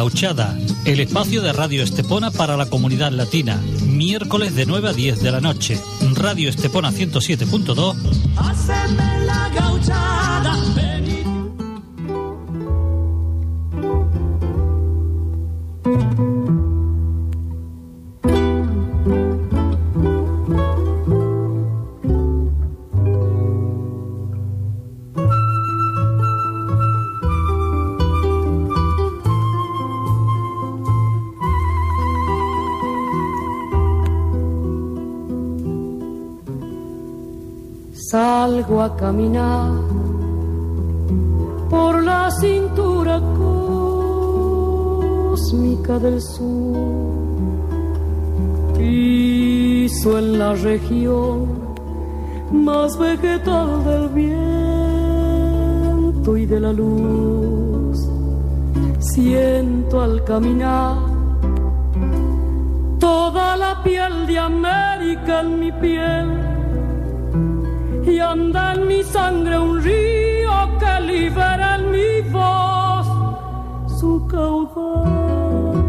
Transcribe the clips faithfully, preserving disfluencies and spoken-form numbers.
Gauchada, el espacio de Radio Estepona para la comunidad latina. Miércoles de nueve a diez de la noche. Radio Estepona ciento siete punto dos. Haceme la gauchada. Salgo a caminar por la cintura cósmica del sur, piso en la región más vegetal del viento y de la luz. Siento al caminar toda la piel de América en mi piel, y anda en mi sangre un río que libera en mi voz su caudal.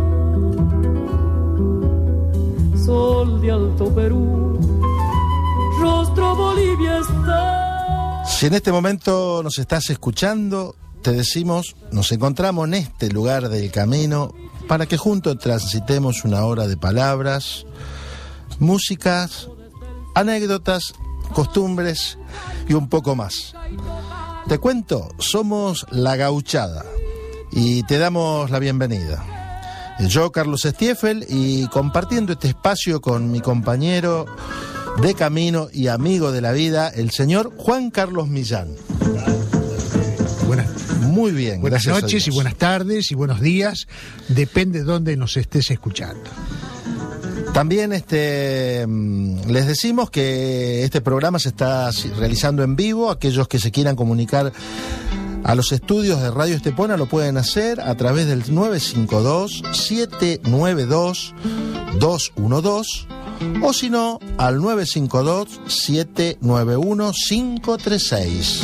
Sol de Alto Perú, rostro Bolivia está. Si en este momento nos estás escuchando, te decimos, nos encontramos en este lugar del camino para que juntos transitemos una hora de palabras, músicas, anécdotas, costumbres y un poco más. Te cuento, somos La Gauchada y te damos la bienvenida. Yo, Carlos Stiefel, y compartiendo este espacio con mi compañero de camino y amigo de la vida, el señor Juan Carlos Millán. Buenas, Muy bien, buenas gracias noches y buenas tardes y buenos días, depende de dónde nos estés escuchando. También este, les decimos que este programa se está realizando en vivo. Aquellos que se quieran comunicar a los estudios de Radio Estepona lo pueden hacer a través del nueve cinco dos, siete nueve dos, dos uno dos o si no al nueve cinco dos, siete nueve uno, cinco tres seis.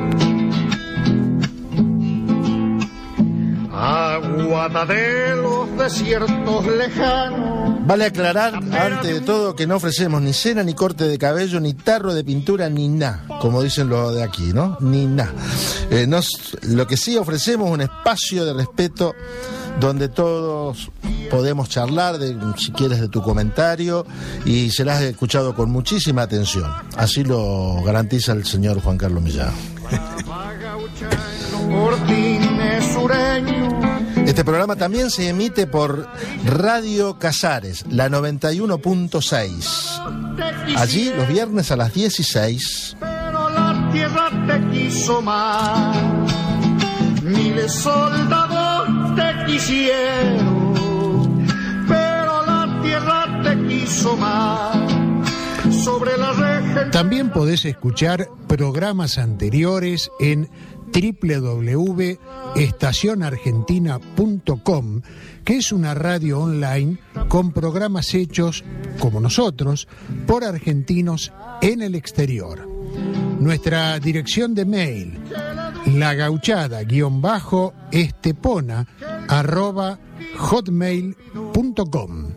Aguada de los desiertos lejanos. Vale aclarar, antes de todo, que no ofrecemos ni cena, ni corte de cabello, ni tarro de pintura, ni nada, como dicen los de aquí, ¿no? Ni nada. Eh, nos, lo que sí ofrecemos es un espacio de respeto donde todos podemos charlar, de, si quieres, de tu comentario, y serás escuchado con muchísima atención. Así lo garantiza el señor Juan Carlos Millán. Este programa también se emite por Radio Casares, la noventa y uno punto seis. Allí los viernes a las dieciséis. Pero la tierra te quiso más. Miles soldados te quisieron, pero la tierra te quiso más. Sobre la región. También podés escuchar programas anteriores en doble u doble u doble u punto estación argentina punto com, que es una radio online con programas hechos, como nosotros, por argentinos en el exterior. Nuestra dirección de mail, lagauchada-estepona arroba hotmail punto com.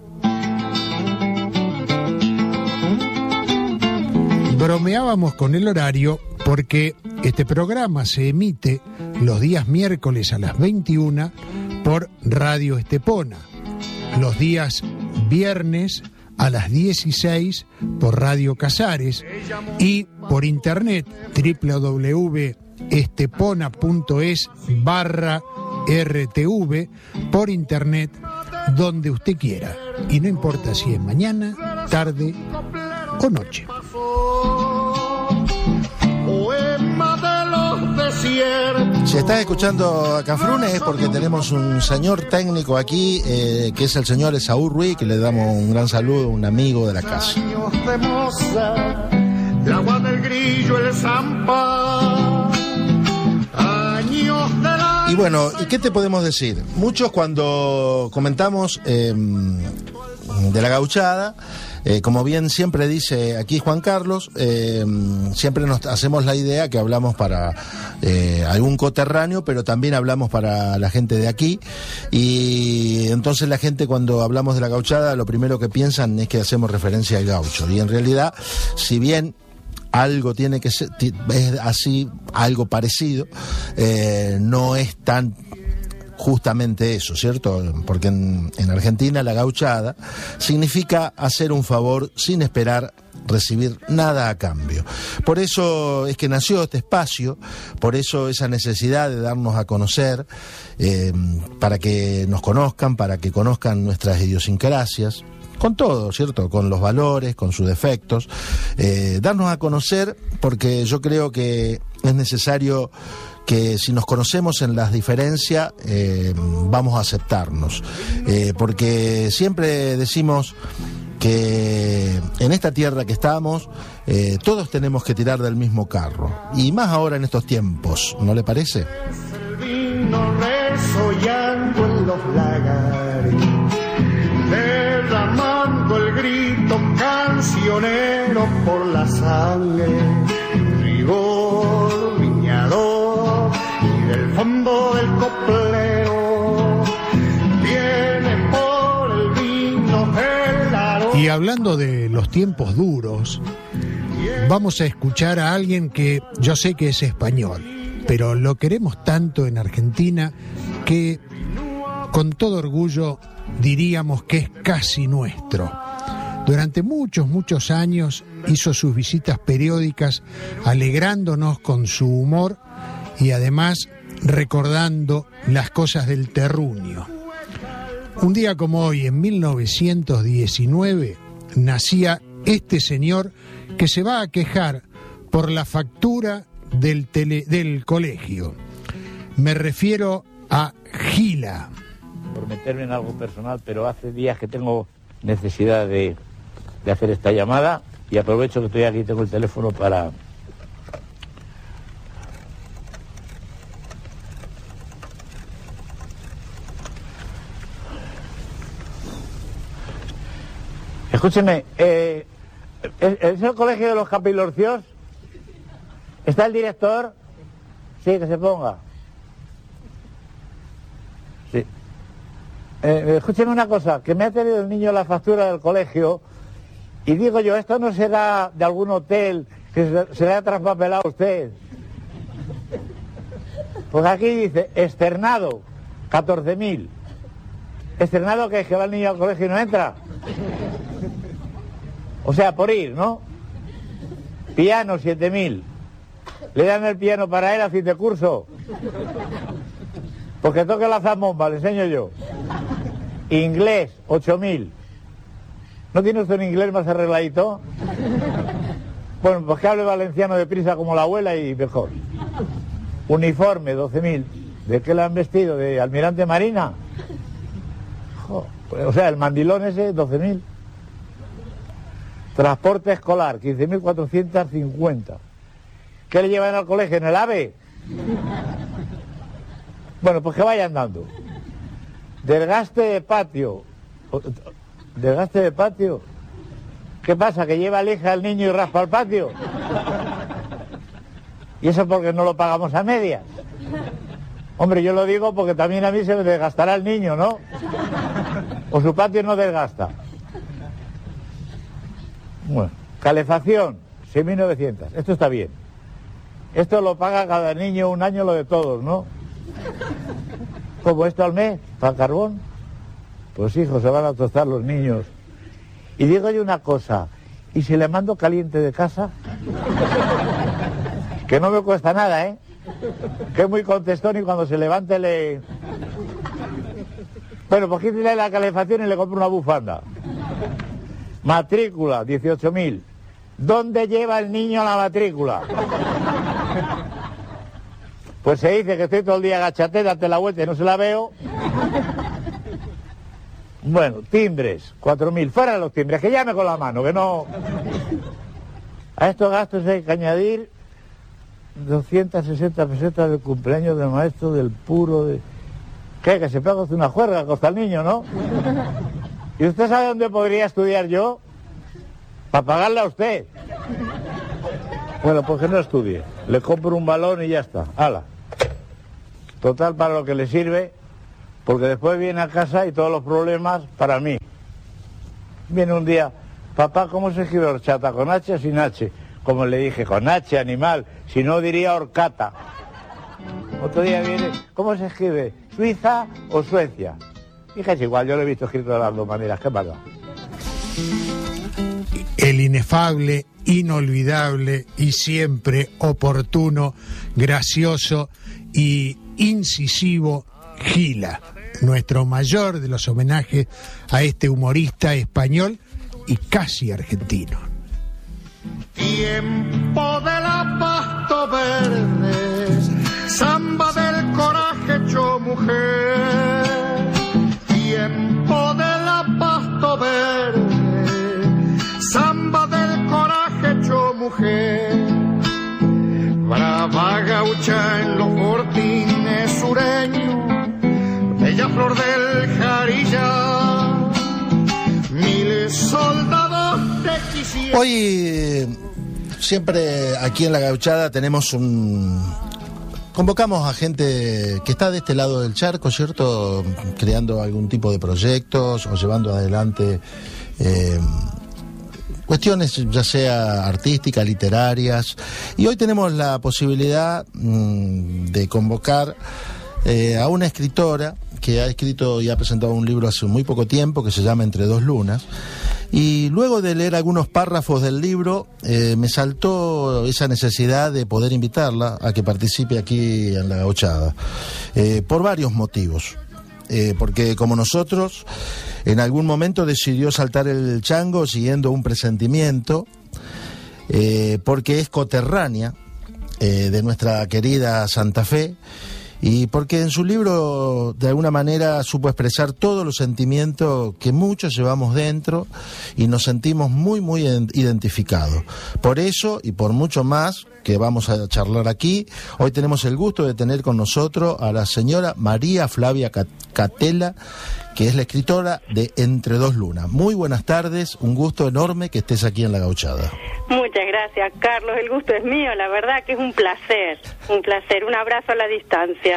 Bromeábamos con el horario porque este programa se emite los días miércoles a las veintiuna por Radio Estepona, los días viernes a las dieciséis por Radio Casares y por internet doble u doble u doble u punto estepona punto es barra R T V por internet donde usted quiera, y no importa si es mañana, tarde o noche. Si estás escuchando a Cafrune es porque tenemos un señor técnico aquí, eh, que es el señor Esaú Ruiz, que le damos un gran saludo, un amigo de la casa. Y bueno, ¿y qué te podemos decir? Muchos, cuando comentamos eh, de La Gauchada, Eh, como bien siempre dice aquí Juan Carlos, eh, siempre nos hacemos la idea que hablamos para eh, algún coterráneo, pero también hablamos para la gente de aquí, y entonces la gente cuando hablamos de la gauchada lo primero que piensan es que hacemos referencia al gaucho, y en realidad, si bien algo tiene que ser, es así, algo parecido, eh, no es tan justamente eso, ¿cierto? Porque en, en Argentina la gauchada significa hacer un favor sin esperar recibir nada a cambio. Por eso es que nació este espacio, por eso esa necesidad de darnos a conocer, eh, para que nos conozcan, para que conozcan nuestras idiosincrasias, con todo, ¿cierto? Con los valores, con sus defectos, eh, darnos a conocer, porque yo creo que es necesario que si nos conocemos en las diferencias, eh, vamos a aceptarnos, eh, porque siempre decimos que en esta tierra que estamos, eh, todos tenemos que tirar del mismo carro, y más ahora en estos tiempos, ¿no le parece? El vino resollando en los lagares, derramando el grito cancionero por la sangre, rigor viñador, y del fondo del coplero viene por el vino el aroma. Y hablando de los tiempos duros, vamos a escuchar a alguien que yo sé que es español, pero lo queremos tanto en Argentina que con todo orgullo diríamos que es casi nuestro. Durante muchos, muchos años hizo sus visitas periódicas alegrándonos con su humor y además recordando las cosas del terruño. Un día como hoy, en mil novecientos diecinueve, nacía este señor que se va a quejar por la factura del, tele, del colegio. Me refiero a Gila. Por meterme en algo personal, pero hace días que tengo necesidad de, de hacer esta llamada, y aprovecho que estoy aquí, tengo el teléfono para... Escúcheme, eh, ¿es, ¿es el colegio de los Capilorcios? ¿Está el director? Sí, que se ponga. Sí. Eh, escúcheme una cosa, que me ha tenido el niño la factura del colegio, y digo yo, esto no será de algún hotel que se, se le ha traspapelado a usted. Pues aquí dice, externado, catorce mil. ¿Externado que es que va el niño al colegio y no entra? O sea, por ir, ¿no? Piano, siete mil. ¿Le dan el piano para él a fin de curso? Porque toque la zambomba, le enseño yo. Inglés, ocho mil. ¿No tiene usted un inglés más arregladito? Bueno, pues que hable valenciano deprisa como la abuela y mejor. Uniforme, doce mil. ¿De qué le han vestido? ¿De almirante marina? Jo, pues, o sea, el mandilón ese, doce mil. Transporte escolar, quince mil cuatrocientos cincuenta. ¿Qué le llevan al colegio? ¿En el AVE? Bueno, pues que vaya andando. Desgaste de patio. ¿Desgaste de patio? ¿Qué pasa? ¿Que lleva lija al niño y raspa el patio? ¿Y eso porque no lo pagamos a medias? Hombre, yo lo digo porque también a mí se me desgastará el niño, ¿no? O su patio no desgasta. Bueno, calefacción, seis mil novecientos. Esto está bien. Esto lo paga cada niño un año, lo de todos, ¿no? Como esto al mes, para carbón. Pues hijos, se van a tostar los niños. Y digo yo una cosa, ¿y si le mando caliente de casa? Que no me cuesta nada, ¿eh? Que es muy contestón y cuando se levante le... Bueno, pues quítale la calefacción y le compro una bufanda. Matrícula, dieciocho mil. ¿Dónde lleva el niño a la matrícula? Pues se dice que estoy todo el día agachate, date la vuelta y no se la veo. Bueno, timbres, cuatro mil. Fuera de los timbres, que llame con la mano, que no... A estos gastos hay que añadir doscientas sesenta pesetas del cumpleaños del maestro del puro de... ¿Qué? Que se pega una juerga, costa el niño, ¿no? ¿Y usted sabe dónde podría estudiar yo? para pagarle a usted. Bueno, pues que no estudie. Le compro un balón y ya está. ¡Hala! Total, para lo que le sirve, porque después viene a casa y todos los problemas para mí. Viene un día, papá, ¿cómo se escribe horchata? ¿Con H o sin H? Como le dije, con H, animal, si no diría horcata. Otro día viene, ¿cómo se escribe? ¿Suiza o Suecia? Dije, es igual, yo lo he visto escrito de las dos maneras, ¿qué pasa? El inefable, inolvidable y siempre oportuno, gracioso y incisivo Gila, nuestro mayor de los homenajes a este humorista español y casi argentino. Tiempo de la pasto verde, samba del coraje hecho mujer. Tiempo de la pasto verde, samba del coraje hecho mujer. Brava gaucha en los fortines sureños, bella flor del Jarilla, miles soldados te quisieron. Hoy, siempre aquí en La Gauchada tenemos un... Convocamos a gente que está de este lado del charco, ¿cierto? Creando algún tipo de proyectos o llevando adelante eh, cuestiones ya sea artísticas, literarias. Y hoy tenemos la posibilidad mmm, de convocar eh, a una escritora que ha escrito y ha presentado un libro hace muy poco tiempo que se llama Entre dos lunas. Y luego de leer algunos párrafos del libro, eh, me saltó esa necesidad de poder invitarla a que participe aquí en La Gauchada, eh, por varios motivos. Eh, porque como nosotros, en algún momento decidió saltar el chango siguiendo un presentimiento, eh, porque es coterránea eh, de nuestra querida Santa Fe, y porque en su libro de alguna manera supo expresar todos los sentimientos que muchos llevamos dentro y nos sentimos muy muy identificados. Por eso y por mucho más que vamos a charlar aquí, hoy tenemos el gusto de tener con nosotros a la señora María Flavia Catela, que es la escritora de Entre dos lunas. Muy buenas tardes, un gusto enorme que estés aquí en La Gauchada. Muchas gracias, Carlos, el gusto es mío, la verdad que es un placer, un placer, un abrazo a la distancia.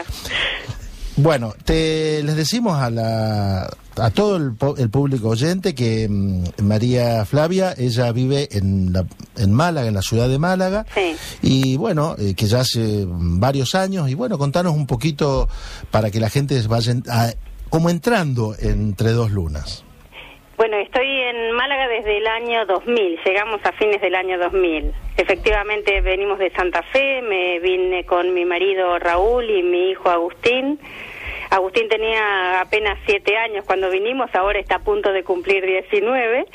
Bueno, te les decimos a la a todo el, el público oyente que um, María Flavia, ella vive en la, en Málaga, en la ciudad de Málaga, sí. Y bueno, eh, que ya hace varios años, y bueno, contanos un poquito para que la gente vaya a, como entrando Entre dos lunas. Bueno, estoy en Málaga desde el año dos mil, llegamos a fines del año dos mil. Efectivamente venimos de Santa Fe, me vine con mi marido Raúl y mi hijo Agustín. Agustín tenía apenas siete años cuando vinimos, ahora está a punto de cumplir diecinueve.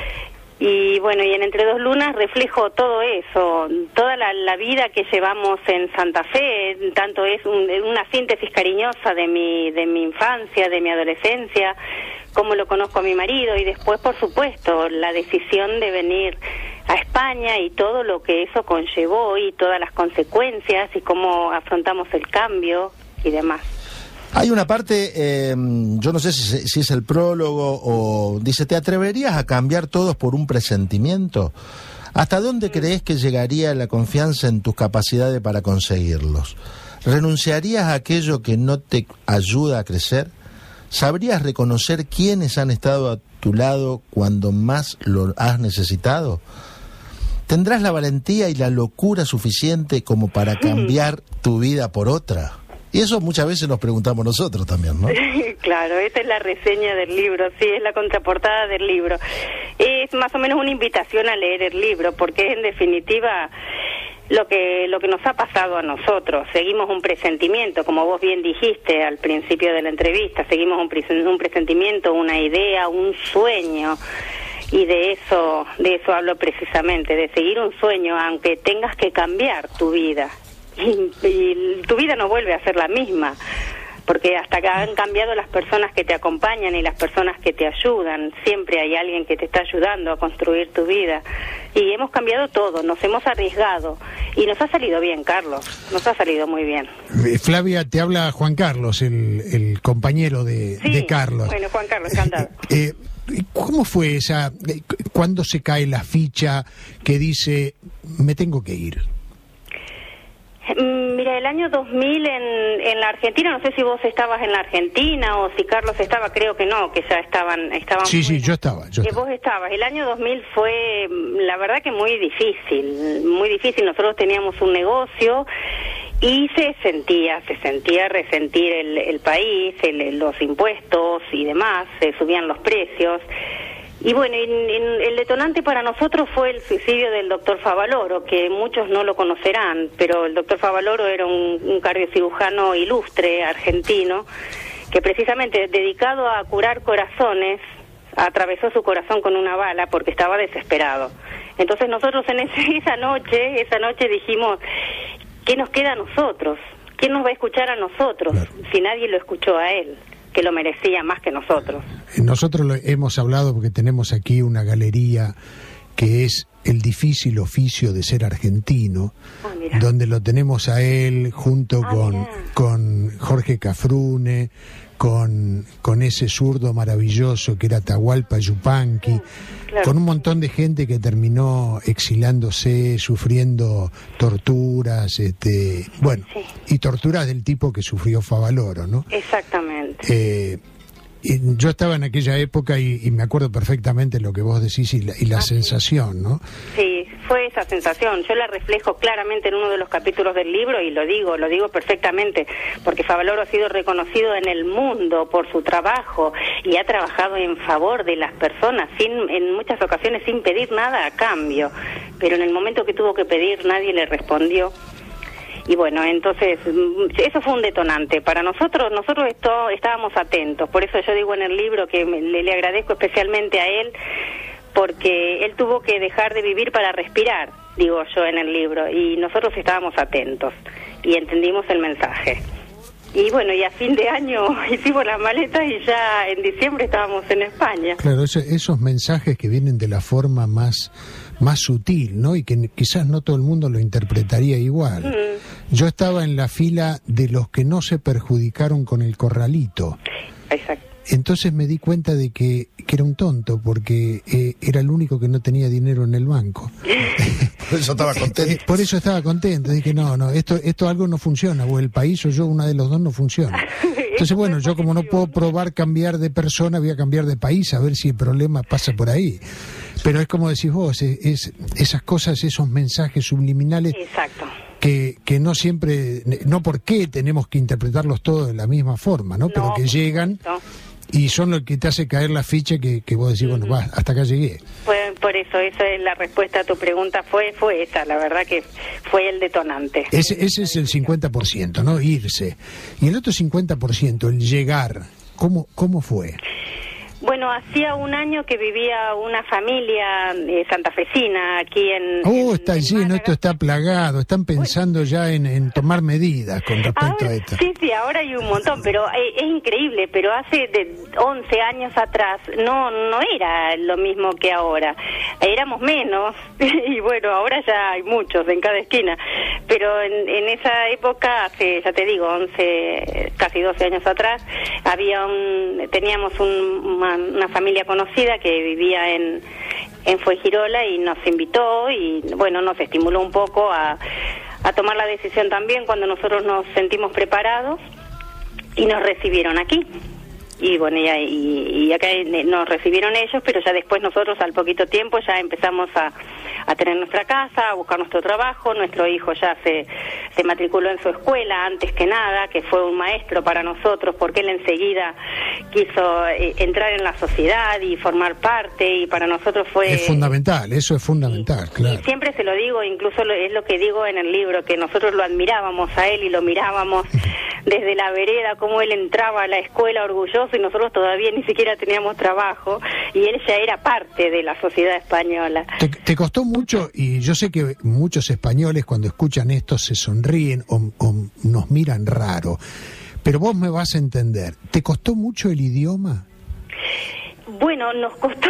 Y bueno, y en Entre dos lunas reflejo todo eso, toda la, la vida que llevamos en Santa Fe, tanto es un, una síntesis cariñosa de mi, de mi infancia, de mi adolescencia, cómo lo conozco a mi marido, y después, por supuesto, la decisión de venir a España y todo lo que eso conllevó y todas las consecuencias y cómo afrontamos el cambio y demás. Hay una parte, eh, yo no sé si, si es el prólogo o dice, ¿te atreverías a cambiar todos por un presentimiento? ¿Hasta dónde crees que llegaría la confianza en tus capacidades para conseguirlos? ¿Renunciarías a aquello que no te ayuda a crecer? ¿Sabrías reconocer quiénes han estado a tu lado cuando más lo has necesitado? ¿Tendrás la valentía y la locura suficiente como para cambiar tu vida por otra? Y eso muchas veces nos preguntamos nosotros también, ¿no? Claro, esa es la reseña del libro, sí, es la contraportada del libro. Es más o menos una invitación a leer el libro, porque es en definitiva lo que lo que nos ha pasado a nosotros. Seguimos un presentimiento, como vos bien dijiste al principio de la entrevista, seguimos un, presen- un presentimiento, una idea, un sueño. Y de eso, de eso hablo precisamente, de seguir un sueño, aunque tengas que cambiar tu vida. Y, y tu vida no vuelve a ser la misma, porque hasta que han cambiado las personas que te acompañan y las personas que te ayudan, siempre hay alguien que te está ayudando a construir tu vida. Y hemos cambiado todo, nos hemos arriesgado y nos ha salido bien, Carlos, nos ha salido muy bien. Eh, Flavia, te habla Juan Carlos, el, el compañero de, sí, de Carlos. Bueno, Juan Carlos, encantado. Eh, ¿Cómo fue esa, cuándo se cae la ficha que dice, me tengo que ir? Mira, el año dos mil en, en la Argentina, no sé si vos estabas en la Argentina o si Carlos estaba, creo que no, que ya estaban... estaban sí, sí, yo estaba. Yo que estaba. vos estabas. El año dos mil fue, la verdad que muy difícil, muy difícil. Nosotros teníamos un negocio y se sentía, se sentía resentir el, el país, el, los impuestos y demás, se subían los precios. Y bueno, y, y el detonante para nosotros fue el suicidio del doctor Favaloro, que muchos no lo conocerán, pero el doctor Favaloro era un, un cardiocirujano ilustre argentino, que precisamente dedicado a curar corazones, atravesó su corazón con una bala porque estaba desesperado. Entonces nosotros en ese, esa noche, esa noche dijimos, ¿qué nos queda a nosotros? ¿Quién nos va a escuchar a nosotros Claro. si nadie lo escuchó a él, que lo merecía más que nosotros? Nosotros lo hemos hablado porque tenemos aquí una galería que es el difícil oficio de ser argentino, Ah, mira. donde lo tenemos a él junto Ah, con, mira. con Jorge Cafrune, con, con ese zurdo maravilloso que era Atahualpa Yupanqui, Claro. con un montón de gente que terminó exilándose, sufriendo torturas, este, bueno, Sí. y torturas del tipo que sufrió Favaloro, ¿no? Exactamente. Eh, y yo estaba en aquella época y, y me acuerdo perfectamente lo que vos decís y la, y la Ah, sí. sensación, ¿no? Sí, fue esa sensación. Yo la reflejo claramente en uno de los capítulos del libro y lo digo, lo digo perfectamente, porque Favaloro ha sido reconocido en el mundo por su trabajo y ha trabajado en favor de las personas, sin, en muchas ocasiones sin pedir nada a cambio. Pero en el momento que tuvo que pedir, nadie le respondió. Y bueno, entonces, eso fue un detonante. Para nosotros, nosotros esto, estábamos atentos. Por eso yo digo en el libro que me, le, le agradezco especialmente a él, porque él tuvo que dejar de vivir para respirar, digo yo en el libro, y nosotros estábamos atentos y entendimos el mensaje. Y bueno, y a fin de año hicimos las maletas y ya en diciembre estábamos en España. Claro, eso- esos mensajes que vienen de la forma más, más sutil, ¿no? Y que n- quizás no todo el mundo lo interpretaría igual. Mm. Yo estaba en la fila de los que no se perjudicaron con el corralito. Exacto. Entonces me di cuenta de que, que era un tonto, porque eh, era el único que no tenía dinero en el banco. Por eso estaba Eh, contento. por eso estaba contento. Dije, no, no, esto esto algo no funciona, o el país o yo, una de los dos no funciona. Entonces, bueno, yo como no puedo probar cambiar de persona, voy a cambiar de país a ver si el problema pasa por ahí. Pero es como decís vos, es, es esas cosas, esos mensajes subliminales Exacto. que, que no siempre, no por qué tenemos que interpretarlos todos de la misma forma, ¿no? Pero No, que por llegan supuesto. y son lo que te hace caer la ficha que, que vos decís, bueno, va, hasta acá llegué. Fue por eso, esa es la respuesta a tu pregunta, fue fue esa, la verdad que fue el detonante. Ese, ese es el cincuenta por ciento, ¿no? Irse. Y el otro cincuenta por ciento, el llegar, ¿cómo, cómo fue? Bueno, hacía un año que vivía una familia eh, santafesina aquí en... Oh, en- está en lleno, Málaga. esto está plagado, están pensando ya en, en tomar medidas con respecto Ahora, a esto. sí, sí, ahora hay un montón, pero eh, es increíble, pero hace de once años atrás no no era lo mismo que ahora. Éramos menos y bueno, ahora ya hay muchos en cada esquina, pero en, en esa época, hace, ya te digo, once, casi doce años atrás, había un, teníamos un, una, una familia conocida que vivía en en Fuengirola y nos invitó y bueno, nos estimuló un poco a a tomar la decisión también cuando nosotros nos sentimos preparados y nos recibieron aquí. Y bueno, y, y, y acá nos recibieron ellos, pero ya después nosotros al poquito tiempo ya empezamos a, a tener nuestra casa, a buscar nuestro trabajo. Nuestro hijo ya se, se matriculó en su escuela antes que nada, que fue un maestro para nosotros, porque él enseguida quiso eh, entrar en la sociedad y formar parte, y para nosotros fue... Es fundamental, eso es fundamental, claro. Y siempre se lo digo, incluso lo, es lo que digo en el libro, que nosotros lo admirábamos a él y lo mirábamos desde la vereda, cómo él entraba a la escuela orgulloso y nosotros todavía ni siquiera teníamos trabajo y él ya era parte de la sociedad española. Te, te costó mucho, y yo sé que muchos españoles cuando escuchan esto se sonríen o, o nos miran raro, pero vos me vas a entender, ¿te costó mucho el idioma? Bueno, nos costó,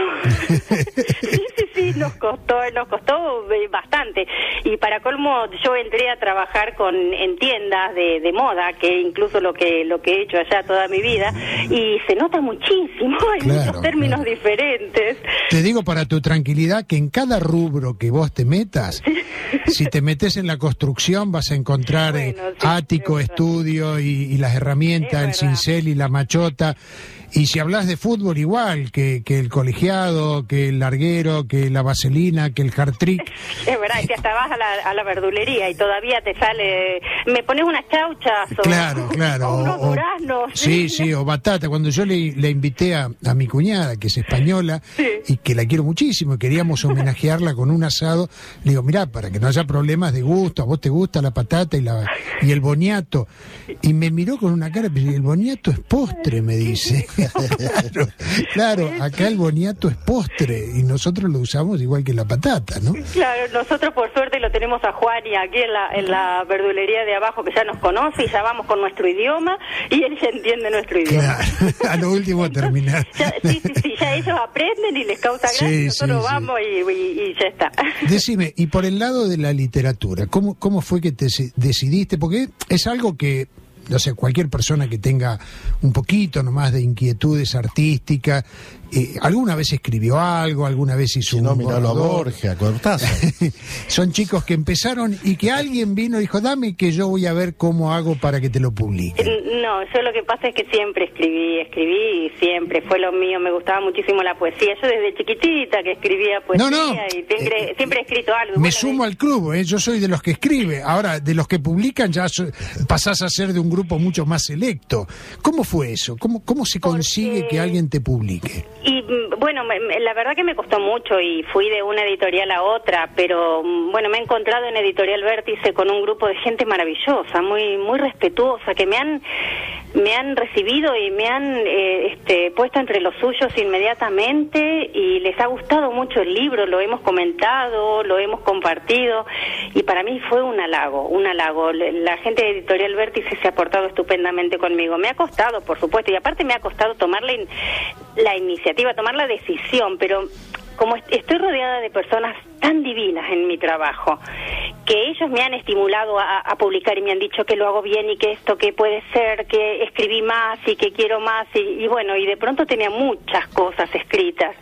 sí, sí, sí, nos costó, nos costó bastante. Y para colmo, yo entré a trabajar con en tiendas de, de moda, que incluso lo que lo que he hecho allá toda mi vida, y se nota muchísimo, hay Claro, muchos términos claro. diferentes. Te digo para tu tranquilidad que en cada rubro que vos te metas, si te metes en la construcción vas a encontrar Bueno, eh, sí, ático, es verdad. estudio y, y las herramientas, el Es verdad. cincel y la machota. Y si hablas de fútbol, igual, que, que el colegiado, que el larguero, que la vaselina, que el hard-trick. Es verdad, es que hasta vas a la, a la verdulería y todavía te sale, me pones unas chauchas o, Claro, claro. o unos o- o- duraznos. Sí, sí, o batata. Cuando yo le, le invité a, a mi cuñada, que es española, y que la quiero muchísimo, y queríamos homenajearla con un asado, le digo, mirá, para que no haya problemas de gusto, a vos te gusta la patata y, la, y el boniato. Y me miró con una cara, pero el boniato es postre, me dice. Claro, claro, acá el boniato es postre, y nosotros lo usamos igual que la patata, ¿no? Claro, nosotros por suerte lo tenemos a Juan y aquí en la, en la verdulería de abajo que ya nos conoce y ya vamos con nuestro idioma y él ya entiende nuestro idioma. Claro, a lo último terminar. Ya, sí, sí, sí, ya ellos aprenden y les causa gracia, Sí, nosotros sí, sí. vamos y, y- y ya está. Decime, y por el lado de la literatura, ¿cómo, cómo fue que te se- decidiste? Porque es algo que, no sé, cualquier persona que tenga un poquito nomás de inquietudes artísticas, eh, alguna vez escribió algo, alguna vez hizo Si no, un miralo a borrador. Borges, a Cortázar. Son chicos que empezaron y que alguien vino y dijo, dame que yo voy a ver cómo hago para que te lo publiquen. No, yo lo que pasa es que siempre escribí, escribí y siempre fue lo mío, me gustaba muchísimo la poesía. Yo desde chiquitita que escribía poesía No, no. y siempre, Eh, siempre he escrito algo. Me Bueno, sumo al club, ¿eh? Yo soy de los que escribe. Ahora, de los que publican, ya so- pasás a ser de un grupo mucho más selecto. ¿Cómo fue eso? ¿Cómo, cómo se consigue Porque- que alguien te publique? Y mm, bueno, me- me- la verdad que me costó mucho y fui de una editorial a otra, pero mm, bueno, me he encontrado en Editorial Vértice con un grupo de gente maravillosa, muy muy respetuosa, que me han me han recibido y me han eh, este, puesto entre los suyos inmediatamente y les ha gustado mucho el libro, lo hemos comentado, lo hemos compartido y para mí fue un halago, un halago. La gente de Editorial Vértice se ha portado estupendamente conmigo. Me ha costado, por supuesto, y aparte me ha costado tomar la, in- la iniciativa, tomar la decisión, pero como est- estoy rodeada de personas tan divinas en mi trabajo, que ellos me han estimulado a, a publicar y me han dicho que lo hago bien y que esto que puede ser, que escribí más y que quiero más, y, y bueno, y de pronto tenía muchas cosas escritas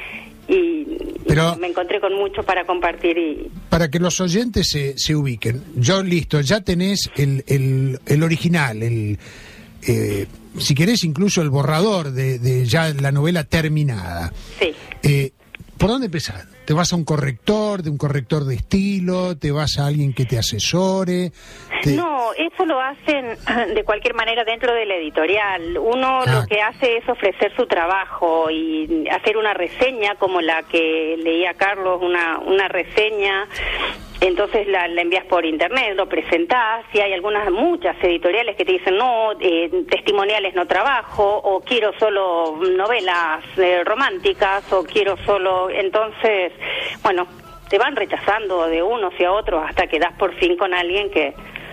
y, Pero- y me encontré con mucho para compartir y Para que los oyentes se, se ubiquen. Yo, listo, ya tenés el, el, el original, el... eh, si querés incluso el borrador de, de ya la novela terminada. sí. Eh, ¿Por dónde empezás? ¿Te vas a un corrector, de un corrector de estilo? ¿Te vas a alguien que te asesore? Te- No, eso lo hacen de cualquier manera dentro de la editorial. Uno Ah. lo que hace es ofrecer su trabajo y hacer una reseña como la que leía Carlos, una, una reseña. Entonces la, la envías por internet, lo presentás, y hay algunas, muchas editoriales que te dicen, no, eh, testimoniales no trabajo, o quiero solo novelas eh, románticas, o quiero solo... Entonces, bueno, te van rechazando de unos y a otros hasta que das por fin con alguien que,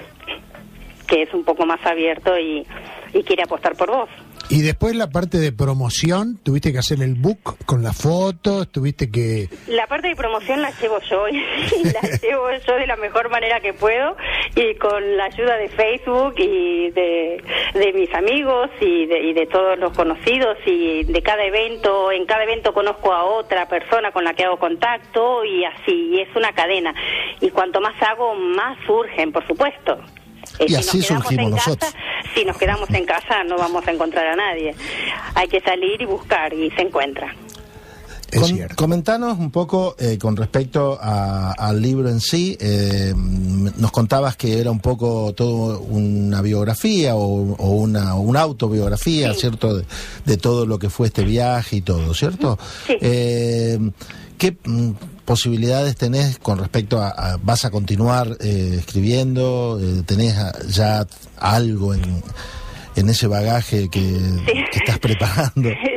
que es un poco más abierto y, y quiere apostar por vos. Y después la parte de promoción, tuviste que hacer el book con las fotos, tuviste que... La parte de promoción la llevo yo y la llevo yo de la mejor manera que puedo y con la ayuda de Facebook y de, de mis amigos y de, y de todos los conocidos y de cada evento. En cada evento conozco a otra persona con la que hago contacto y así, y es una cadena. Y cuanto más hago, más surgen, por supuesto. Eh, Y así nos quedamos surgimos en nosotros. casa, si nos quedamos en casa no vamos a encontrar a nadie. Hay que salir y buscar y se encuentra. Es Con- cierto. comentanos un poco eh, con respecto a- al libro en sí. Eh, nos contabas que era un poco todo una biografía o, o una, una autobiografía, Sí. ¿cierto? De, de todo lo que fue este viaje y todo, ¿cierto? Sí. Eh, ¿Qué mm, posibilidades tenés con respecto a, a- vas a continuar eh, escribiendo? Eh, ¿Tenés a- ya algo en, en ese bagaje que, Sí. que estás preparando?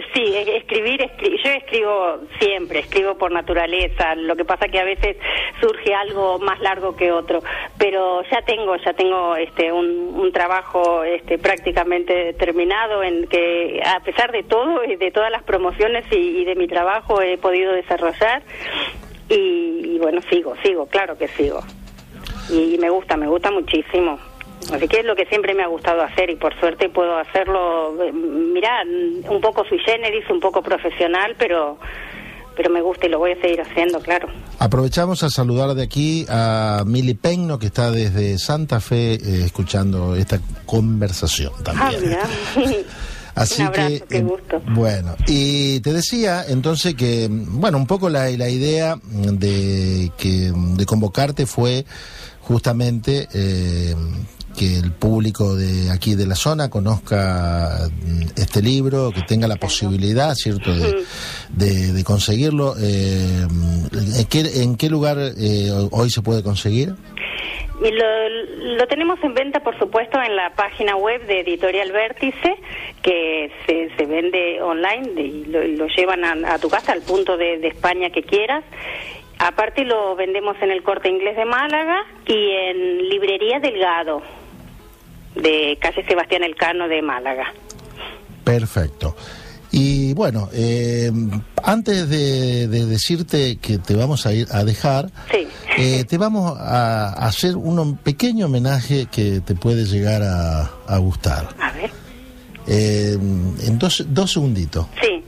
sí, escribir, escri yo escribo siempre, escribo por naturaleza, lo que pasa que a veces surge algo más largo que otro, pero ya tengo, ya tengo este un, un trabajo este prácticamente terminado, en que a pesar de todo y de todas las promociones y, y de mi trabajo he podido desarrollar y, y bueno, sigo, sigo, claro que sigo. Y, y me gusta, me gusta muchísimo. Así que es lo que siempre me ha gustado hacer y por suerte puedo hacerlo, mirá, un poco sui generis, un poco profesional, pero pero me gusta y lo voy a seguir haciendo, claro. Aprovechamos a saludar de aquí a Mili Pegno, que está desde Santa Fe eh, escuchando esta conversación también. Ah, mirá. Así un abrazo, que, qué gusto. Bueno, y te decía entonces que, bueno, un poco la, la idea de, que, de convocarte fue justamente eh, que el público de aquí de la zona conozca este libro, que tenga la posibilidad, ¿cierto?, de, de, de conseguirlo. Eh, ¿en, qué, ¿En qué lugar eh, hoy se puede conseguir? Y lo, lo tenemos en venta, por supuesto, en la página web de Editorial Vértice, que se, se vende online y lo, lo llevan a, a tu casa, al punto de, de España que quieras. Aparte lo vendemos en el Corte Inglés de Málaga y en Librería Delgado, de calle Sebastián Elcano de Málaga. Perfecto. Y bueno, eh, antes de, de decirte que te vamos a ir a dejar, sí. eh, te vamos a hacer un pequeño homenaje que te puede llegar a, a gustar. A ver. Eh, en dos, dos segunditos. Sí.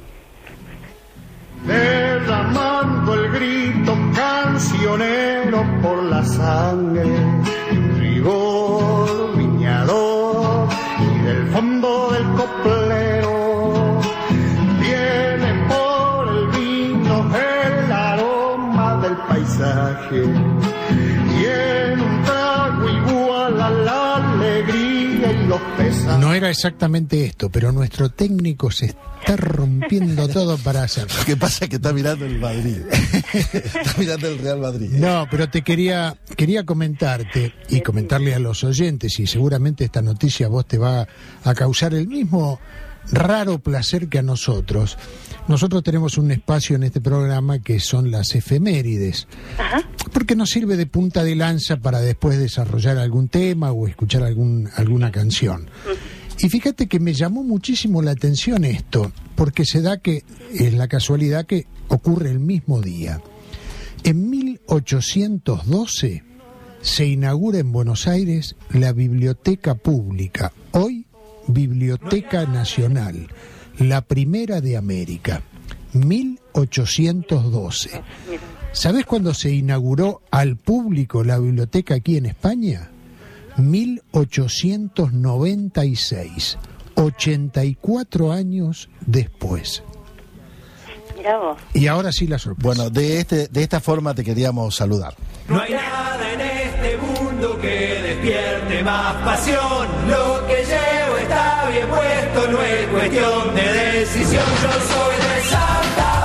Derramando el grito cancionero por la sangre de un rigor viñador y del fondo del coplero viene por el vino el aroma del paisaje y en un trago igual a la alegría y los pesares. No era exactamente esto, pero nuestro técnico se está rompiendo todo para hacerlo. Lo que pasa es que está mirando el Madrid. Está mirando el Real Madrid. No, pero te quería quería comentarte y comentarle a los oyentes, y seguramente esta noticia a vos te va a causar el mismo raro placer que a nosotros. Nosotros tenemos un espacio en este programa que son las efemérides. Ajá. Porque nos sirve de punta de lanza para después desarrollar algún tema o escuchar algún alguna canción. Y fíjate que me llamó muchísimo la atención esto, porque se da que es la casualidad que ocurre el mismo día. En mil ochocientos doce se inaugura en Buenos Aires la Biblioteca Pública, hoy Biblioteca Nacional, la primera de América, mil ochocientos doce. ¿Sabés cuándo se inauguró al público la biblioteca aquí en España? mil ochocientos noventa y seis, ochenta y cuatro años después. Mirá vos. Y ahora sí la sorpresa. Bueno, de este de esta forma te queríamos saludar. No hay nada en este mundo que despierte más pasión. Lo que llevo está bien puesto, no es cuestión de decisión. Yo soy de Santa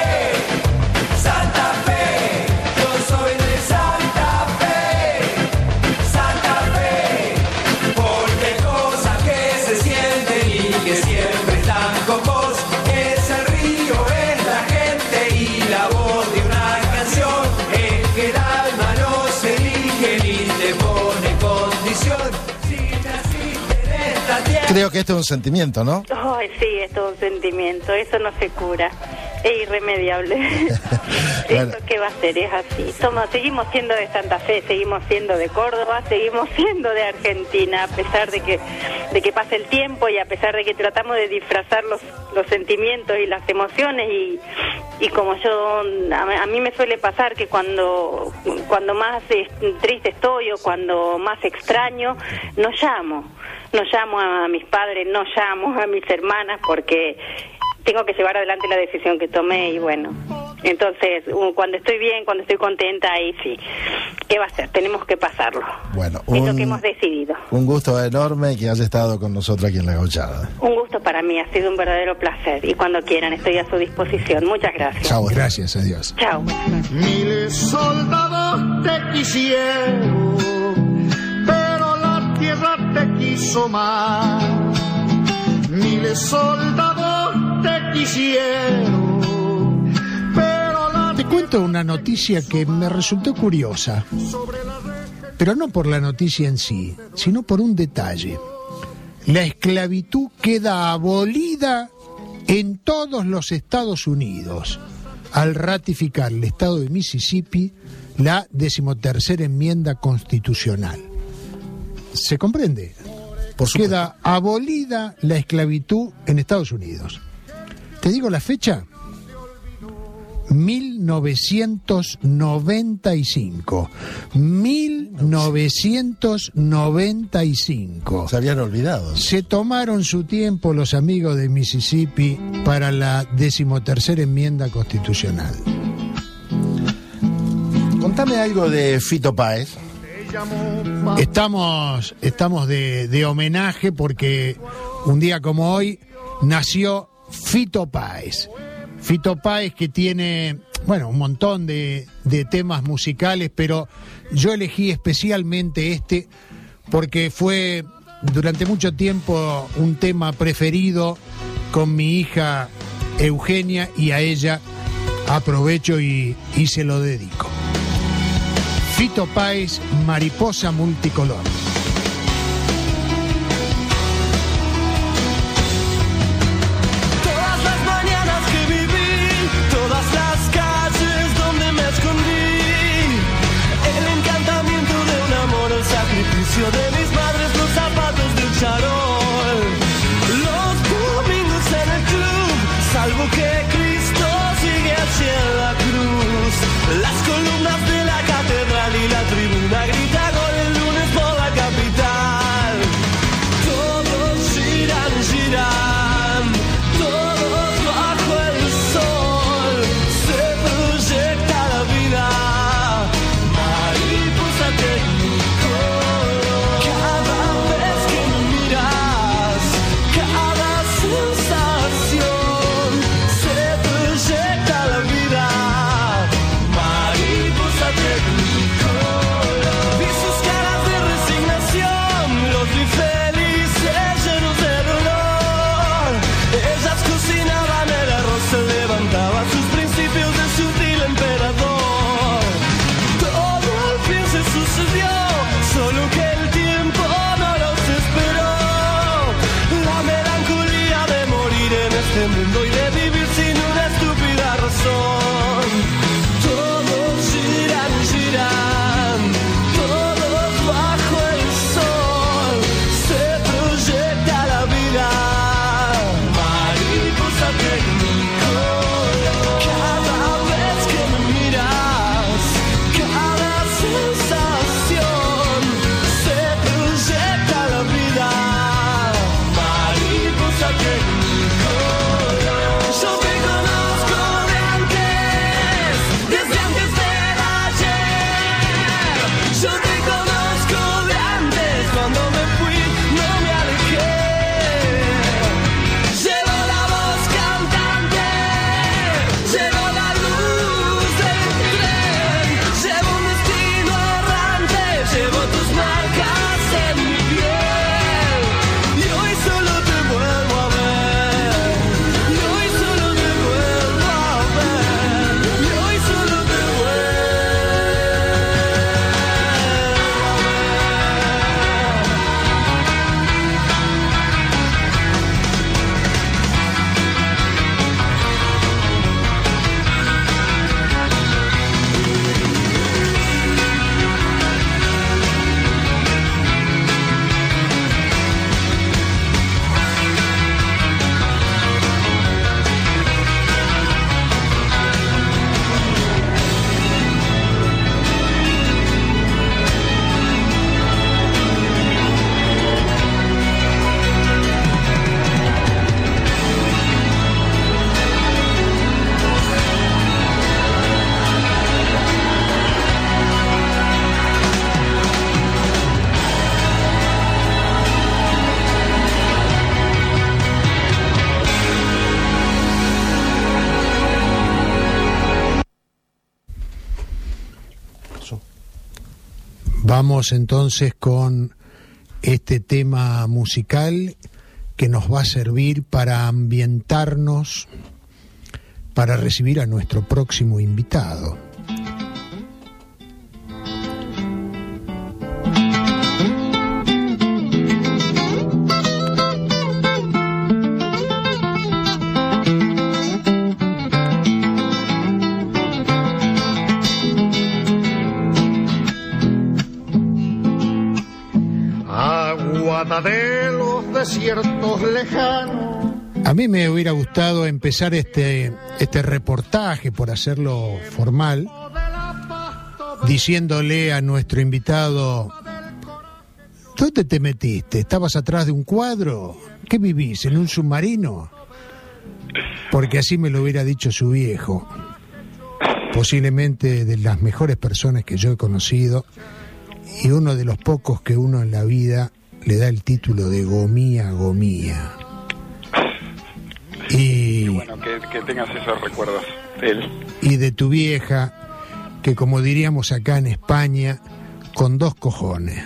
Fe, Santa Fe. Yo soy de Santa Fe, Santa Fe. Porque cosas que se sienten y que siempre están con vos. Es el río, es la gente y la voz de una canción. Es que el alma no se elige ni te pone condición. Si naciste en esta tierra. Creo que esto es un sentimiento, ¿no? Ay, sí, es todo un sentimiento, eso no se cura, es irremediable. Bueno. ¿Esto qué va a ser? Es así. Somos, seguimos siendo de Santa Fe, seguimos siendo de Córdoba, seguimos siendo de Argentina, a pesar de que de que pase el tiempo y a pesar de que tratamos de disfrazar los, los sentimientos y las emociones y, y como yo, a, a mí me suele pasar que cuando, cuando más eh, triste estoy o cuando más extraño, no llamo. No llamo a mis padres, no llamo a mis hermanas porque tengo que llevar adelante la decisión que tomé y bueno, entonces cuando estoy bien, cuando estoy contenta, ahí sí. ¿Qué va a ser? Tenemos que pasarlo. Bueno, es un, lo que hemos decidido. Un gusto enorme que hayas estado con nosotros aquí en La Gauchada. Un gusto para mí, ha sido un verdadero placer y cuando quieran estoy a su disposición. Muchas gracias. Chao. Gracias, adiós. Chao. Miles soldados te quisieron, pero la tierra te quiso más. Miles soldados te noticiero. Pero la Te cuento una noticia que me resultó curiosa, pero no por la noticia en sí, sino por un detalle. La esclavitud queda abolida en todos los Estados Unidos al ratificar el estado de Mississippi la decimotercera enmienda constitucional. ¿Se comprende? Por supuesto. Queda abolida la esclavitud en Estados Unidos. ¿Te digo la fecha? mil novecientos noventa y cinco. mil novecientos noventa y cinco. Se habían olvidado. Se tomaron su tiempo los amigos de Mississippi para la decimotercera enmienda constitucional. Contame algo de Fito Páez. Estamos, estamos de, de homenaje porque un día como hoy nació Fito Páez. Fito Páez, que tiene, bueno, un montón de, de temas musicales, pero yo elegí especialmente este porque fue durante mucho tiempo un tema preferido con mi hija Eugenia, y a ella aprovecho y, y se lo dedico. Fito Páez, Mariposa Multicolor. De mis madres los zapatos del charol, los domingos en el club, salvo que Cristo sigue hacia la cruz, las columnas de la catedral y la tribuna grita gol el lunes por la capital. Todos giran, giran, todos bajo el sol, se proyecta la vida, mariposa técnica. Mundo y de vivir sin una estúpida razón. Todos giran, giran, todos bajo el sol, se proyecta la vida, mariposa tecnicolor. Cada vez que me miras, cada sensación, se proyecta la vida, mariposa tecnicolor. Yo te conozco de antes, desde antes del ayer. Yo te conozco de antes, cuando me fui no me alejé. Llevo la voz cantante, llevo la luz del tren, llevo un destino errante, llevo tus marcas en mi piel. Y hoy solo te vuelvo a ver. Y hoy solo te vuelvo a ver. Y hoy solo te vuelvo a ver. Vamos entonces con este tema musical que nos va a servir para ambientarnos para recibir a nuestro próximo invitado. De los desiertos lejanos. A mí me hubiera gustado empezar este, este reportaje, por hacerlo formal, diciéndole a nuestro invitado: ¿dónde te metiste? ¿Estabas atrás de un cuadro? ¿Qué vivís? ¿En un submarino? Porque así me lo hubiera dicho su viejo, posiblemente de las mejores personas que yo he conocido y uno de los pocos que uno en la vida le da el título de Gomía Gomía. Y, y bueno, que, que tengas esos recuerdos de él. Y de tu vieja, que como diríamos acá en España, con dos cojones.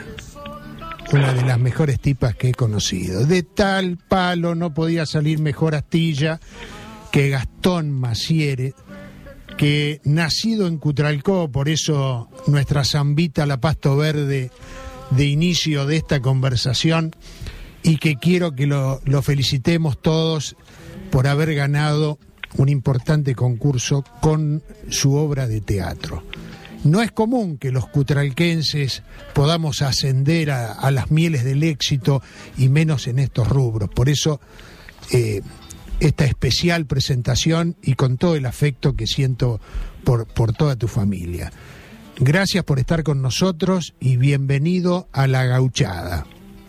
Una de las mejores tipas que he conocido. De tal palo no podía salir mejor astilla que Gastón Maciere, que nacido en Cutralcó, por eso nuestra zambita La Pasto Verde de inicio de esta conversación, y que quiero que lo, lo felicitemos todos por haber ganado un importante concurso con su obra de teatro. No es común que los cutralquenses podamos ascender a, a las mieles del éxito, y menos en estos rubros. Por eso eh, esta especial presentación, y con todo el afecto que siento por, por toda tu familia. Gracias por estar con nosotros y bienvenido a La Gauchada.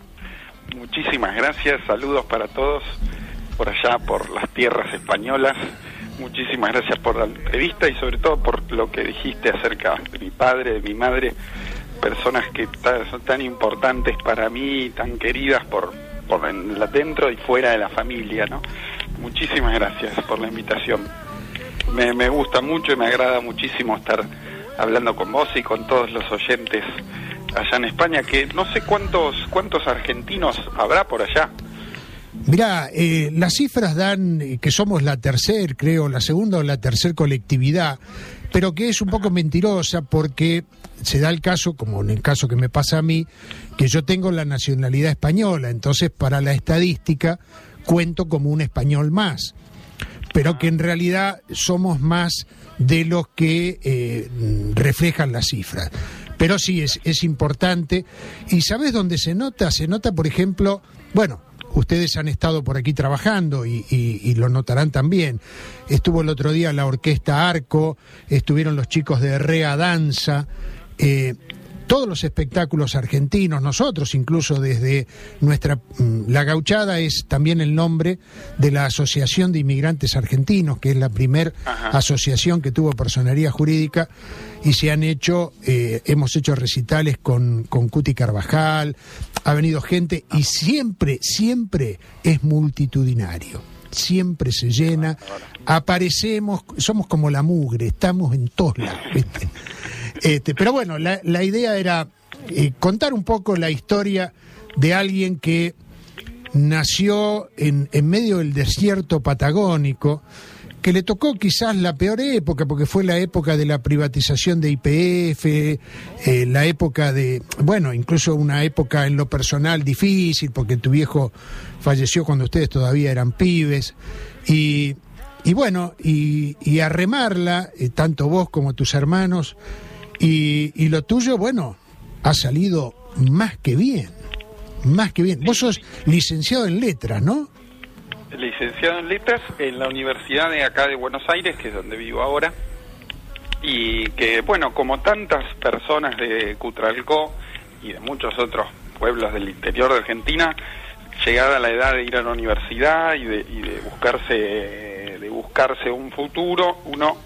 Muchísimas gracias, saludos para todos por allá, por las tierras españolas. Muchísimas gracias por la entrevista y sobre todo por lo que dijiste acerca de mi padre, de mi madre, personas que son tan importantes para mí, tan queridas por, por dentro y fuera de la familia, ¿no? Muchísimas gracias por la invitación. Me, me gusta mucho y me agrada muchísimo estar hablando con vos y con todos los oyentes allá en España, que no sé cuántos cuántos argentinos habrá por allá. Mirá, eh, las cifras dan que somos la tercer, creo, la segunda o la tercer colectividad, pero que es un poco mentirosa, porque se da el caso, como en el caso que me pasa a mí, que yo tengo la nacionalidad española, entonces para la estadística cuento como un español más, pero que en realidad somos más de los que eh, reflejan las cifras. Pero sí, es, es importante. ¿Y sabes dónde se nota? Se nota, por ejemplo, bueno, ustedes han estado por aquí trabajando y, y, y lo notarán también. Estuvo el otro día la Orquesta Arco, estuvieron los chicos de Rea Danza, eh, todos los espectáculos argentinos, nosotros incluso desde nuestra... La Gauchada es también el nombre de la Asociación de Inmigrantes Argentinos, que es la primer Ajá. asociación que tuvo personería jurídica, y se han hecho, eh, hemos hecho recitales con, con Cuti Carvajal, ha venido gente, y siempre, siempre es multitudinario, siempre se llena, aparecemos, somos como la mugre, estamos en todos lados, ¿viste? Este, pero bueno, la, la idea era eh, contar un poco la historia de alguien que nació en, en medio del desierto patagónico, que le tocó quizás la peor época, porque fue la época de la privatización de Y P F, eh, la época de, bueno, incluso una época en lo personal difícil, porque tu viejo falleció cuando ustedes todavía eran pibes, y, y bueno, y, y a remarla, eh, tanto vos como tus hermanos, y, y lo tuyo, bueno, ha salido más que bien, más que bien. Vos sos licenciado en letras, ¿no? Licenciado en letras en la Universidad de acá de Buenos Aires, que es donde vivo ahora, y que, bueno, como tantas personas de Cutralcó y de muchos otros pueblos del interior de Argentina, llegada la edad de ir a la universidad y de, y de buscarse de buscarse un futuro, uno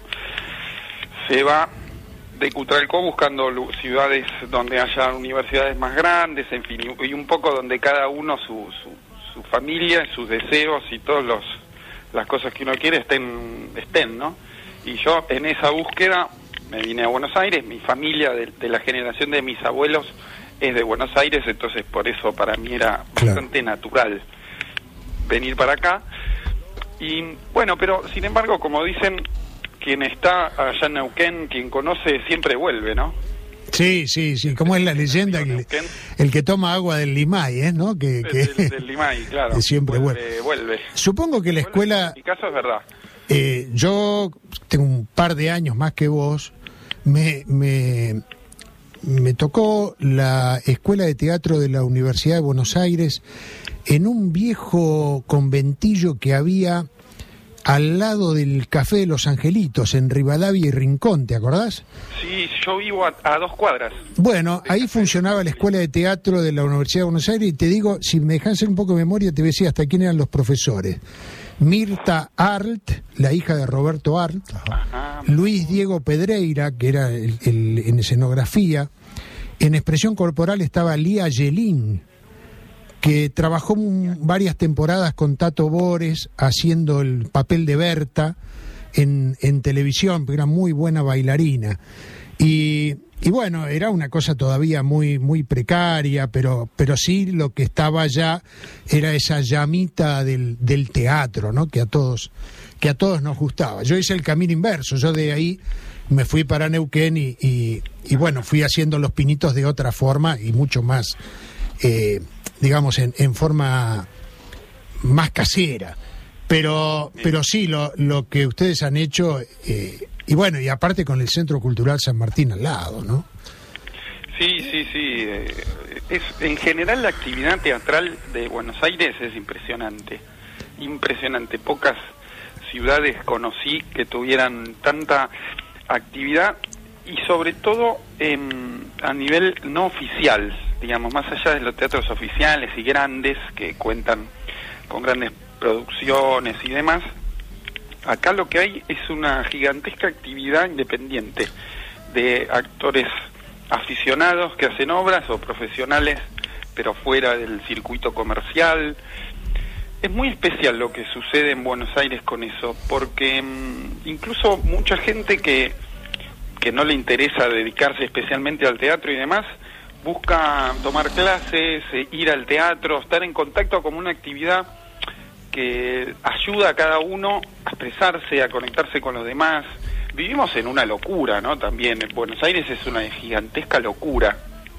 se va de Cutralcó buscando ciudades donde haya universidades más grandes, en fin, y un poco donde cada uno su, su, su familia, sus deseos y todas los las cosas que uno quiere estén, estén, ¿no? Y yo en esa búsqueda me vine a Buenos Aires, mi familia de, de la generación de mis abuelos es de Buenos Aires, entonces por eso para mí era bastante claro. natural venir para acá. Y bueno, pero sin embargo, como dicen, quien está allá en Neuquén, quien conoce, siempre vuelve, ¿no? Sí, sí, sí, como es la leyenda, el, el que toma agua del Limay, ¿eh? ¿No? Que, que del, del Limay, claro. Que siempre vuelve, vuelve. vuelve. Supongo que la vuelve, escuela... En mi caso es verdad. Eh, yo tengo un par de años más que vos, me, me, me tocó la Escuela de Teatro de la Universidad de Buenos Aires en un viejo conventillo que había al lado del Café de los Angelitos, en Rivadavia y Rincón, ¿te acordás? Sí, yo vivo a, a dos cuadras. Bueno, ahí funcionaba la Escuela de Teatro de la Universidad de Buenos Aires, y te digo, si me dejas hacer un poco de memoria, te voy a decir hasta quién eran los profesores. Mirta Arlt, la hija de Roberto Arlt, Ajá. Luis Diego Pedreira, que era el, el, en escenografía, en expresión corporal estaba Lía Yelín, que trabajó un, varias temporadas con Tato Bores haciendo el papel de Berta en, en televisión, porque era muy buena bailarina. Y, y bueno, era una cosa todavía muy muy precaria, pero pero sí lo que estaba ya era esa llamita del, del teatro, ¿no? Que a todos que a todos nos gustaba. Yo hice el camino inverso, yo de ahí me fui para Neuquén y, y, y bueno, fui haciendo los pinitos de otra forma y mucho más... Eh, digamos, en, en forma más casera. Pero pero sí, lo, lo que ustedes han hecho, eh, y bueno, y aparte con el Centro Cultural San Martín al lado, ¿no? Sí, sí, sí. Eh, es, en general la actividad teatral de Buenos Aires es impresionante. Impresionante. Pocas ciudades conocí que tuvieran tanta actividad y sobre todo eh, a nivel no oficial, digamos, más allá de los teatros oficiales y grandes que cuentan con grandes producciones y demás. Acá lo que hay es una gigantesca actividad independiente de actores aficionados que hacen obras o profesionales, pero fuera del circuito comercial. Es muy especial lo que sucede en Buenos Aires con eso, porque mmm, incluso mucha gente que, que no le interesa dedicarse especialmente al teatro y demás, busca tomar clases, eh, ir al teatro, estar en contacto como una actividad que ayuda a cada uno a expresarse, a conectarse con los demás. Vivimos en una locura, ¿no? También en Buenos Aires es una gigantesca locura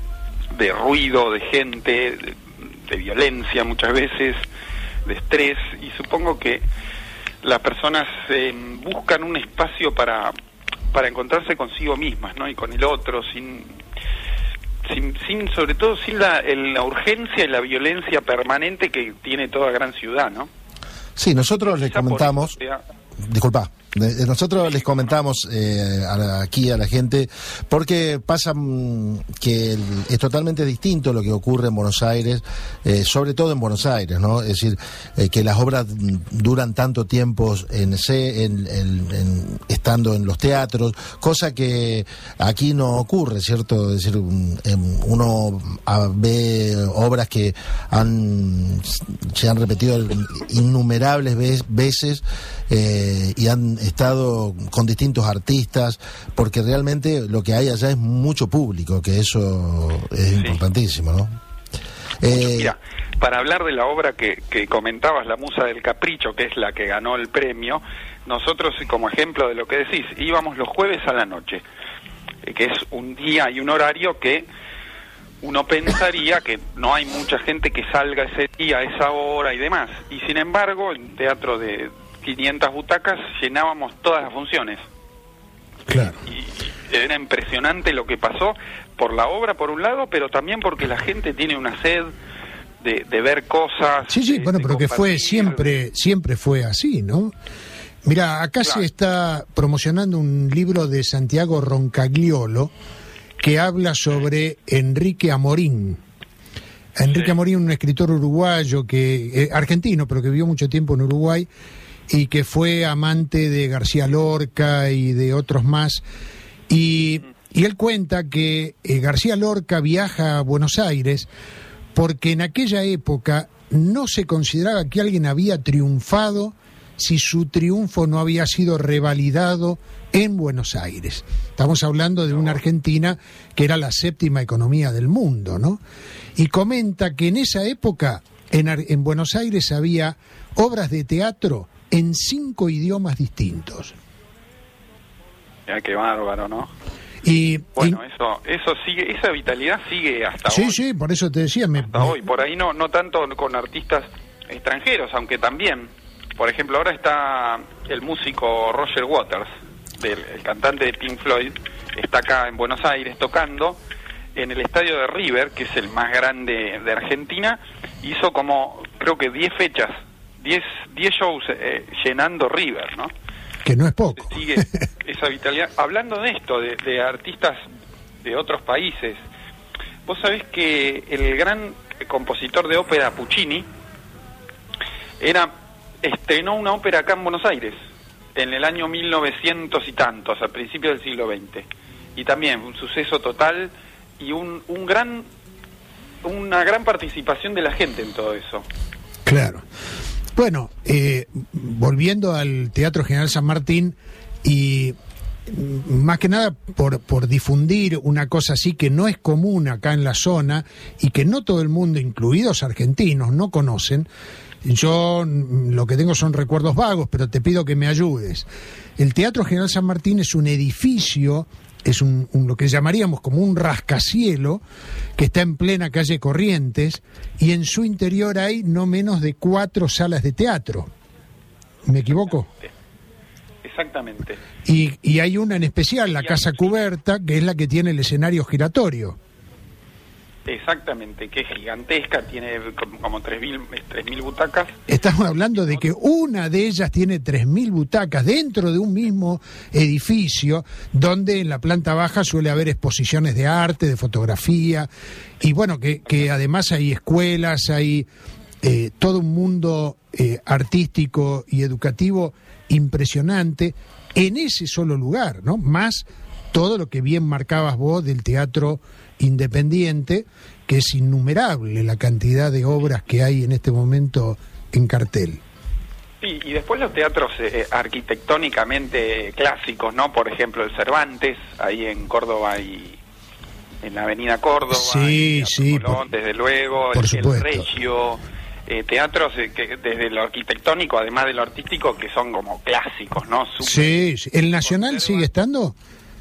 de ruido, de gente, de, de violencia muchas veces, de estrés, y supongo que las personas eh, buscan un espacio para, para encontrarse consigo mismas, ¿no? Y con el otro, sin... Sin, sin, sobre todo sin la, el, la urgencia y la violencia permanente que tiene toda gran ciudad, ¿no? Sí, nosotros les comentamos... Disculpa, nosotros les comentamos eh, a la, aquí a la gente, porque pasa mm, que el, es totalmente distinto lo que ocurre en Buenos Aires, eh, sobre todo en Buenos Aires, ¿no? Es decir, eh, que las obras duran tanto tiempo en, en, en, en estando en los teatros, cosa que aquí no ocurre, ¿cierto? Es decir, uno ve obras que han se han repetido innumerables veces eh, y han estado con distintos artistas, porque realmente lo que hay allá es mucho público, que eso es sí. importantísimo, ¿no? Eh, Mira, para hablar de la obra que, que comentabas, La Musa del Capricho, que es la que ganó el premio, nosotros, como ejemplo de lo que decís, íbamos los jueves a la noche, que es un día y un horario que uno pensaría que no hay mucha gente que salga ese día, a esa hora y demás, y sin embargo, en teatro de quinientas butacas llenábamos todas las funciones. Claro. Y era impresionante lo que pasó por la obra, por un lado, pero también porque la gente tiene una sed de, de ver cosas. Sí, sí, de, bueno, de pero que fue siempre, siempre fue así, ¿no? Mira, acá claro. se está promocionando un libro de Santiago Roncagliolo que habla sobre Enrique Amorín. Enrique sí. Amorín, un escritor uruguayo, que eh, argentino, pero que vivió mucho tiempo en Uruguay, y que fue amante de García Lorca y de otros más, y, y él cuenta que eh, García Lorca viaja a Buenos Aires porque en aquella época no se consideraba que alguien había triunfado si su triunfo no había sido revalidado en Buenos Aires. Estamos hablando de una Argentina que era la séptima economía del mundo, ¿no? Y comenta que en esa época en, en Buenos Aires había obras de teatro en cinco idiomas distintos. Ya, qué bárbaro, ¿no? Y bueno, y, eso eso sigue, esa vitalidad sigue hasta sí, hoy. Sí, sí, por eso te decía. Me, hasta me... hoy, por ahí no no tanto con artistas extranjeros, aunque también, por ejemplo, ahora está el músico Roger Waters, del, el cantante de Pink Floyd, está acá en Buenos Aires tocando en el estadio de River, que es el más grande de Argentina. Hizo como, creo que diez fechas, diez shows eh, llenando River, ¿no? Que no es poco. Sigue esa vitalidad. Hablando de esto, de, de artistas de otros países, vos sabés que el gran compositor de ópera Puccini era estrenó una ópera acá en Buenos Aires en el año mil novecientos y tantos, al principio del siglo veinte, y también un suceso total y un, un gran una gran participación de la gente en todo eso. Claro. Bueno, eh, volviendo al Teatro General San Martín, y más que nada por, por difundir una cosa así que no es común acá en la zona y que no todo el mundo, incluidos argentinos, no conocen. Yo lo que tengo son recuerdos vagos, pero te pido que me ayudes. El Teatro General San Martín es un edificio, es un, un, lo que llamaríamos como un rascacielo, que está en plena calle Corrientes, y en su interior hay no menos de cuatro salas de teatro. ¿Me equivoco? Exactamente. Y, y hay una en especial, la Casa Cuberta, que es la que tiene el escenario giratorio. Exactamente, que es gigantesca, tiene como tres mil butacas. Estamos hablando de que una de ellas tiene tres mil butacas dentro de un mismo edificio, donde en la planta baja suele haber exposiciones de arte, de fotografía, y bueno, que, que además hay escuelas, hay eh, todo un mundo eh, artístico y educativo impresionante en ese solo lugar, ¿no? Más todo lo que bien marcabas vos del teatro independiente, que es innumerable la cantidad de obras que hay en este momento en cartel. Sí, y después los teatros eh, arquitectónicamente clásicos, ¿no? Por ejemplo, el Cervantes, ahí en Córdoba y en la avenida Córdoba. Sí, sí. Colón, por, desde luego, por el, supuesto. el Regio, eh, teatros eh, que desde lo arquitectónico, además de lo artístico, que son como clásicos, ¿no? Super, sí, sí. ¿El Nacional sigue estando?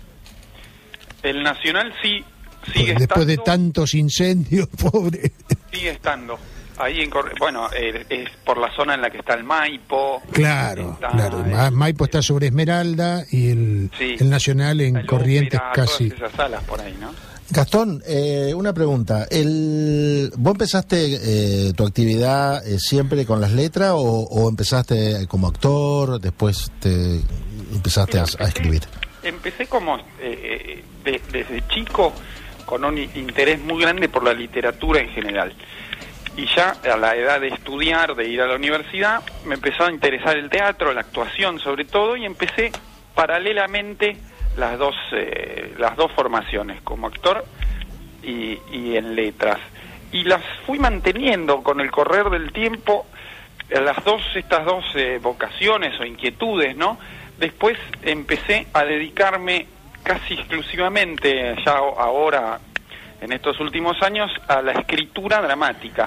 El Nacional sí. Sigue Después estando, de tantos incendios, pobre. Sigue estando. Ahí, en, bueno, eh, es por la zona en la que está el Maipo. Claro, está, claro. El, Maipo está sobre Esmeralda y el, sí, el Nacional en Corrientes ópera, casi. Todas esas salas por ahí, ¿no? Gastón, eh, una pregunta. El, ¿Vos empezaste eh, tu actividad eh, siempre con las letras o, o empezaste como actor, después te empezaste a, a escribir? Empecé como eh, de, desde chico con un interés muy grande por la literatura en general. Y ya a la edad de estudiar, de ir a la universidad, me empezó a interesar el teatro, la actuación sobre todo, y empecé paralelamente las dos eh, las dos formaciones, como actor y, y en letras. Y las fui manteniendo con el correr del tiempo, las dos estas dos eh, vocaciones o inquietudes, ¿no? Después empecé a dedicarme casi exclusivamente, ya ahora, en estos últimos años, a la escritura dramática,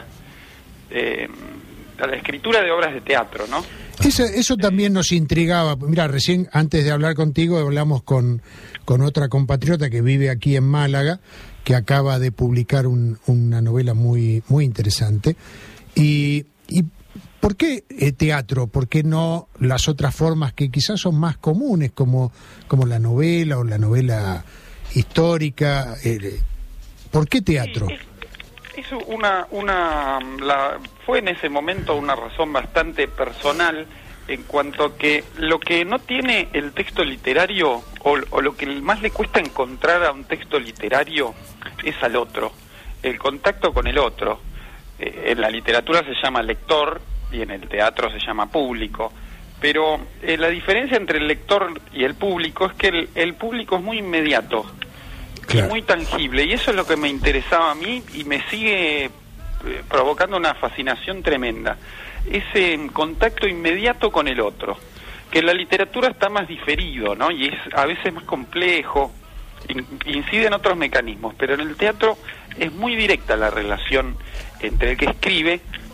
eh, a la escritura de obras de teatro, ¿no? Eso, eso también nos intrigaba. Mira, recién, antes de hablar contigo, hablamos con, con otra compatriota que vive aquí en Málaga, que acaba de publicar un, una novela muy, muy interesante. Y... y ¿por qué eh, teatro? ¿Por qué no las otras formas que quizás son más comunes, como, como la novela o la novela histórica? Eh, ¿Por qué teatro? Sí, es, es una, una la, fue en ese momento una razón bastante personal, en cuanto a que lo que no tiene el texto literario, o, o lo que más le cuesta encontrar a un texto literario, es al otro, el contacto con el otro. Eh, en la literatura se llama lector, y en el teatro se llama público, pero eh, la diferencia entre el lector y el público es que el, el público es muy inmediato, claro, y muy tangible, y eso es lo que me interesaba a mí y me sigue eh, provocando una fascinación tremenda, ese contacto inmediato con el otro, que en la literatura está más diferido, ¿no? Y es a veces más complejo, in, incide en otros mecanismos, pero en el teatro es muy directa la relación entre el que escribe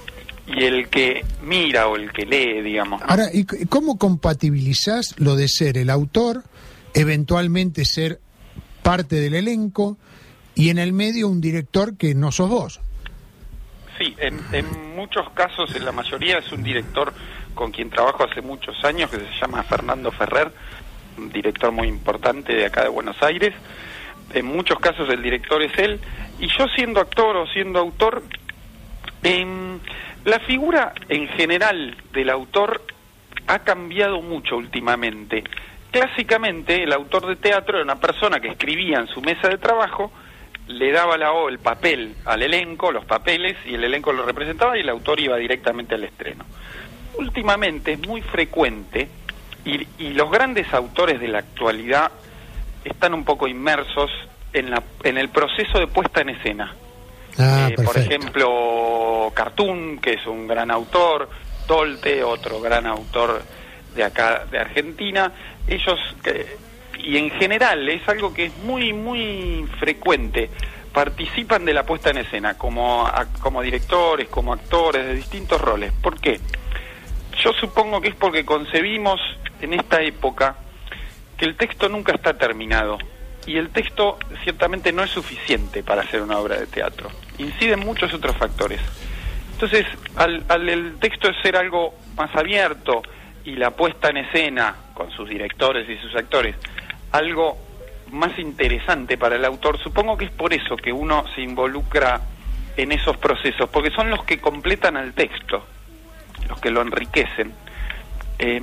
y el que mira o el que lee, digamos, ¿no? Ahora, ¿y cómo compatibilizás lo de ser el autor, eventualmente ser parte del elenco, y en el medio un director que no sos vos? Sí, en, en muchos casos, en la mayoría, es un director con quien trabajo hace muchos años, que se llama Fernando Ferrer, un director muy importante de acá de Buenos Aires. En muchos casos el director es él, y yo siendo actor o siendo autor, eh, la figura en general del autor ha cambiado mucho últimamente. Clásicamente el autor de teatro era una persona que escribía en su mesa de trabajo, le daba la, el papel al elenco, los papeles, y el elenco lo representaba y el autor iba directamente al estreno. Últimamente es muy frecuente, y, y los grandes autores de la actualidad están un poco inmersos en, la, en el proceso de puesta en escena. Ah, eh, por ejemplo, Cartoon, que es un gran autor, Tolte, otro gran autor de acá, de Argentina. Ellos, eh, y en general es algo que es muy, muy frecuente, participan de la puesta en escena como, a, como directores, como actores de distintos roles. ¿Por qué? Yo supongo que es porque concebimos en esta época que el texto nunca está terminado, y el texto ciertamente no es suficiente para hacer una obra de teatro. Inciden muchos otros factores. Entonces, al, al el texto ser algo más abierto y la puesta en escena con sus directores y sus actores algo más interesante para el autor, supongo que es por eso que uno se involucra en esos procesos, porque son los que completan al texto, los que lo enriquecen. Eh,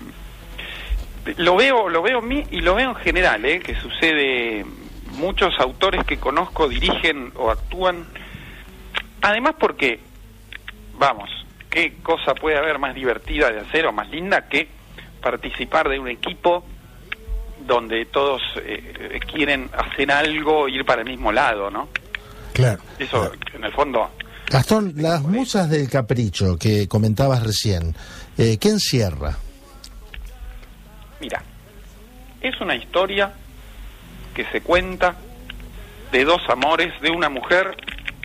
lo veo, lo veo en mí y lo veo en general, eh, que sucede. Muchos autores que conozco dirigen o actúan, además porque, vamos, qué cosa puede haber más divertida de hacer o más linda que participar de un equipo donde todos eh, quieren hacer algo, ir para el mismo lado, ¿no? Claro. Eso, claro. En el fondo... Gastón, las musas del capricho que comentabas recién, eh, ¿qué encierra? Mira, es una historia que se cuenta de dos amores, de una mujer,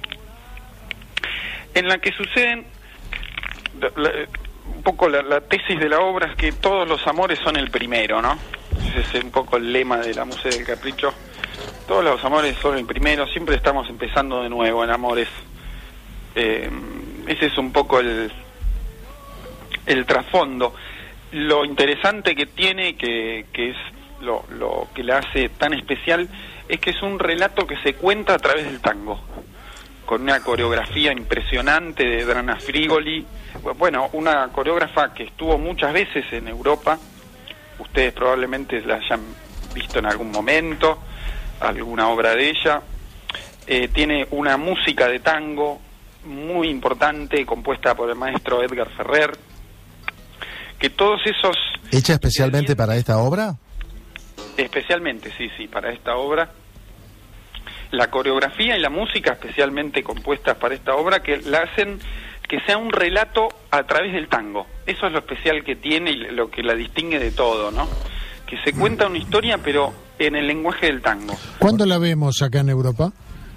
en la que suceden... La, un poco la, la tesis de la obra es que todos los amores son el primero, ¿no? Ese es un poco el lema de la Musa del Capricho. Todos los amores son el primero, siempre estamos empezando de nuevo en amores. Eh, ese es un poco el, el trasfondo. Lo interesante que tiene, que, que es lo, lo que la hace tan especial, es que es un relato que se cuenta a través del tango, con una coreografía impresionante de Drana Frigoli. Bueno, una coreógrafa que estuvo muchas veces en Europa. Ustedes probablemente la hayan visto en algún momento, alguna obra de ella. Eh, tiene una música de tango muy importante, compuesta por el maestro Edgar Ferrer. Que todos esos... ¿Hecha especialmente para esta obra? Especialmente, sí, sí, para esta obra. La coreografía y la música especialmente compuestas para esta obra, que la hacen que sea un relato a través del tango. Eso es lo especial que tiene y lo que la distingue de todo, ¿no? Que se cuenta una historia, pero en el lenguaje del tango. ¿Cuándo la vemos acá en Europa?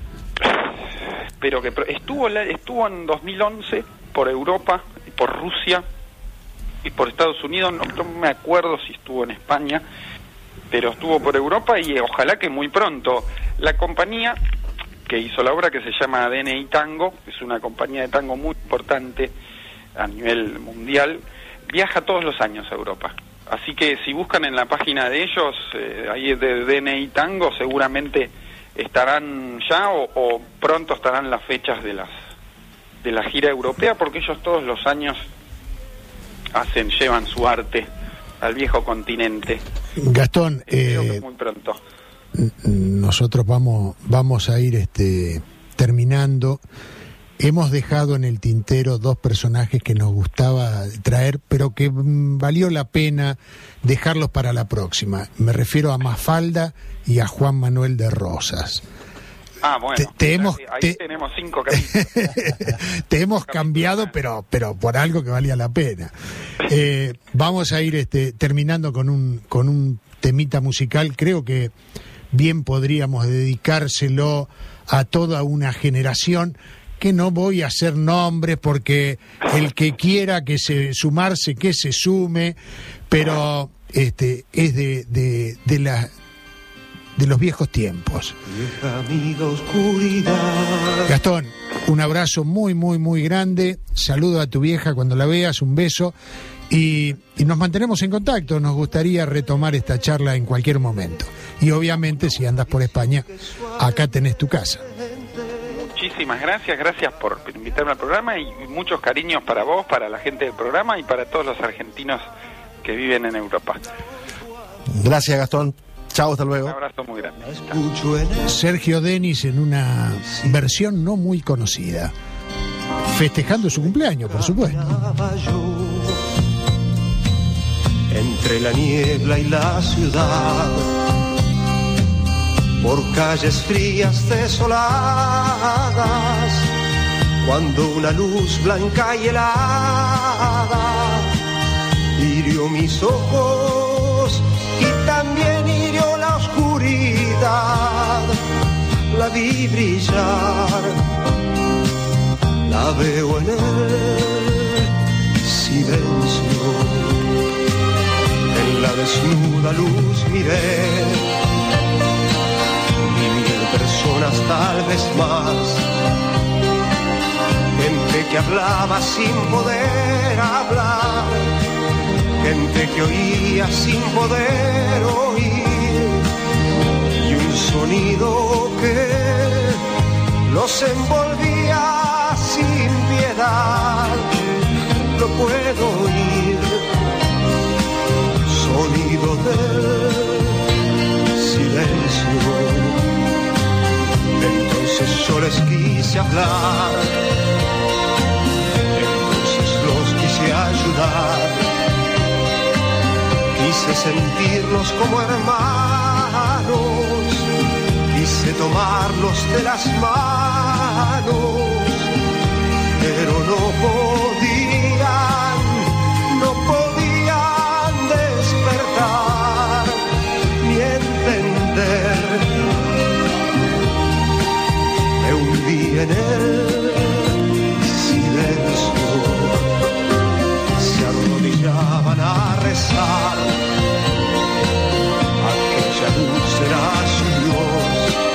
Pero que estuvo estuvo en dos mil once por Europa y por Rusia y por Estados Unidos. No, no me acuerdo si estuvo en España, pero estuvo por Europa, y ojalá que muy pronto. La compañía que hizo la obra, que se llama D N I Tango, es una compañía de tango muy importante a nivel mundial, viaja todos los años a Europa. Así que si buscan en la página de ellos, eh, ahí de D N I Tango, seguramente estarán ya o, o pronto estarán las fechas de las de la gira europea, porque ellos todos los años hacen, llevan su arte al viejo continente. Gastón, eh, muy pronto. Nosotros vamos vamos a ir este terminando. Hemos dejado en el tintero dos personajes que nos gustaba traer, pero que mm, valió la pena dejarlos para la próxima. Me refiero a Mafalda y a Juan Manuel de Rosas. Ah, bueno, te, te hemos, ahí te, tenemos cinco capítulos. Te hemos cambiado, pero pero por algo que valía la pena. Eh, vamos a ir este terminando con un con un temita musical. Creo que bien podríamos dedicárselo a toda una generación que no voy a hacer nombres porque el que quiera que se sumarse, que se sume, pero este es de, de, de la de los viejos tiempos. Gastón, un abrazo muy, muy, muy grande. Saludo a tu vieja cuando la veas, un beso. Y, y nos mantenemos en contacto. Nos gustaría retomar esta charla en cualquier momento. Y obviamente, si andas por España, acá tenés tu casa. Muchísimas gracias, gracias por invitarme al programa y muchos cariños para vos, para la gente del programa y para todos los argentinos que viven en Europa. Gracias, Gastón. Chao, hasta luego. Un abrazo muy grande. Sergio Denis en una versión no muy conocida, festejando su cumpleaños, por supuesto. Entre la niebla y la ciudad, por calles frías desoladas, cuando una luz blanca y helada hirió mis ojos y también hirió la oscuridad, la vi brillar, la veo en el silencio, en la desnuda luz miré mil personas, tal vez más, gente que hablaba sin poder hablar, gente que oía sin poder oír, y un sonido que los envolvía sin piedad, lo puedo oír, sonido del silencio. Entonces yo les quise hablar, entonces los quise ayudar, quise sentirlos como hermanos, quise tomarlos de las manos, pero no podían, no podían despertar ni entender. Me hundí en el silencio, se arrodillaban a rezar, aquella luz era su Dios.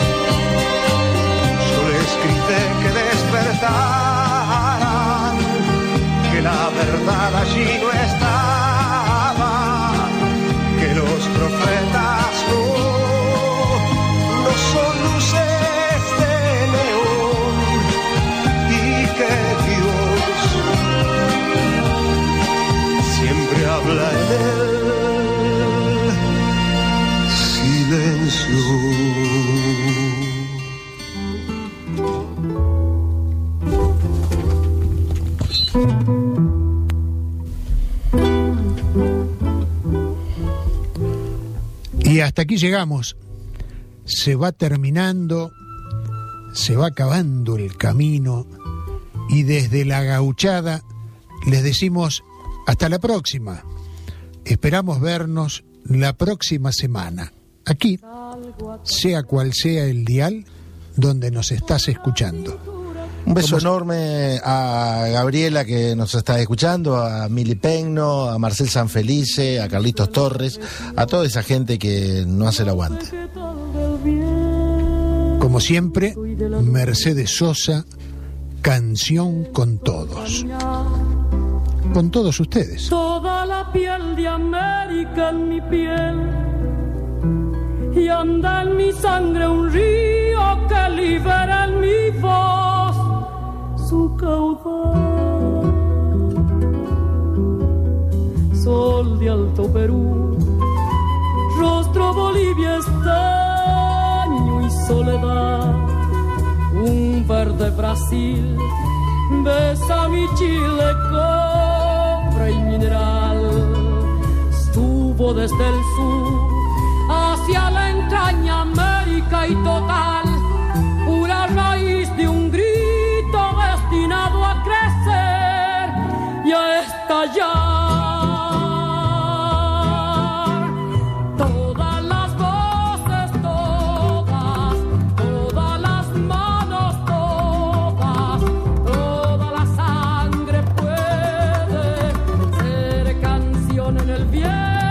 Yo les grité que despertaran, que la verdad allí no estaba, que los profetas no, no son luces de neón, y que Dios siempre habla en el silencio. Y hasta aquí llegamos. Se va terminando, se va acabando el camino, y desde la Gauchada les decimos hasta la próxima. Esperamos vernos la próxima semana, aquí, sea cual sea el dial donde nos estás escuchando. Un beso enorme a Gabriela, que nos está escuchando, a Mili Pegno, a Marcel Sanfelice, a Carlitos Torres, a toda esa gente que no hace el aguante. Como siempre, Mercedes Sosa, Canción con Todos. Con todos ustedes. Toda la piel de América en mi piel, y anda en mi sangre un río que libera en mi voz su caudal. Sol de Alto Perú, rostro Bolivia, estaño y soledad, un verde Brasil, besa mi Chile, cobre y mineral. Estuvo desde el sur hacia la entraña América y total, pura raíz de un grito destinado a crecer y a estallar. Todas las voces, todas, todas las manos, todas, piel.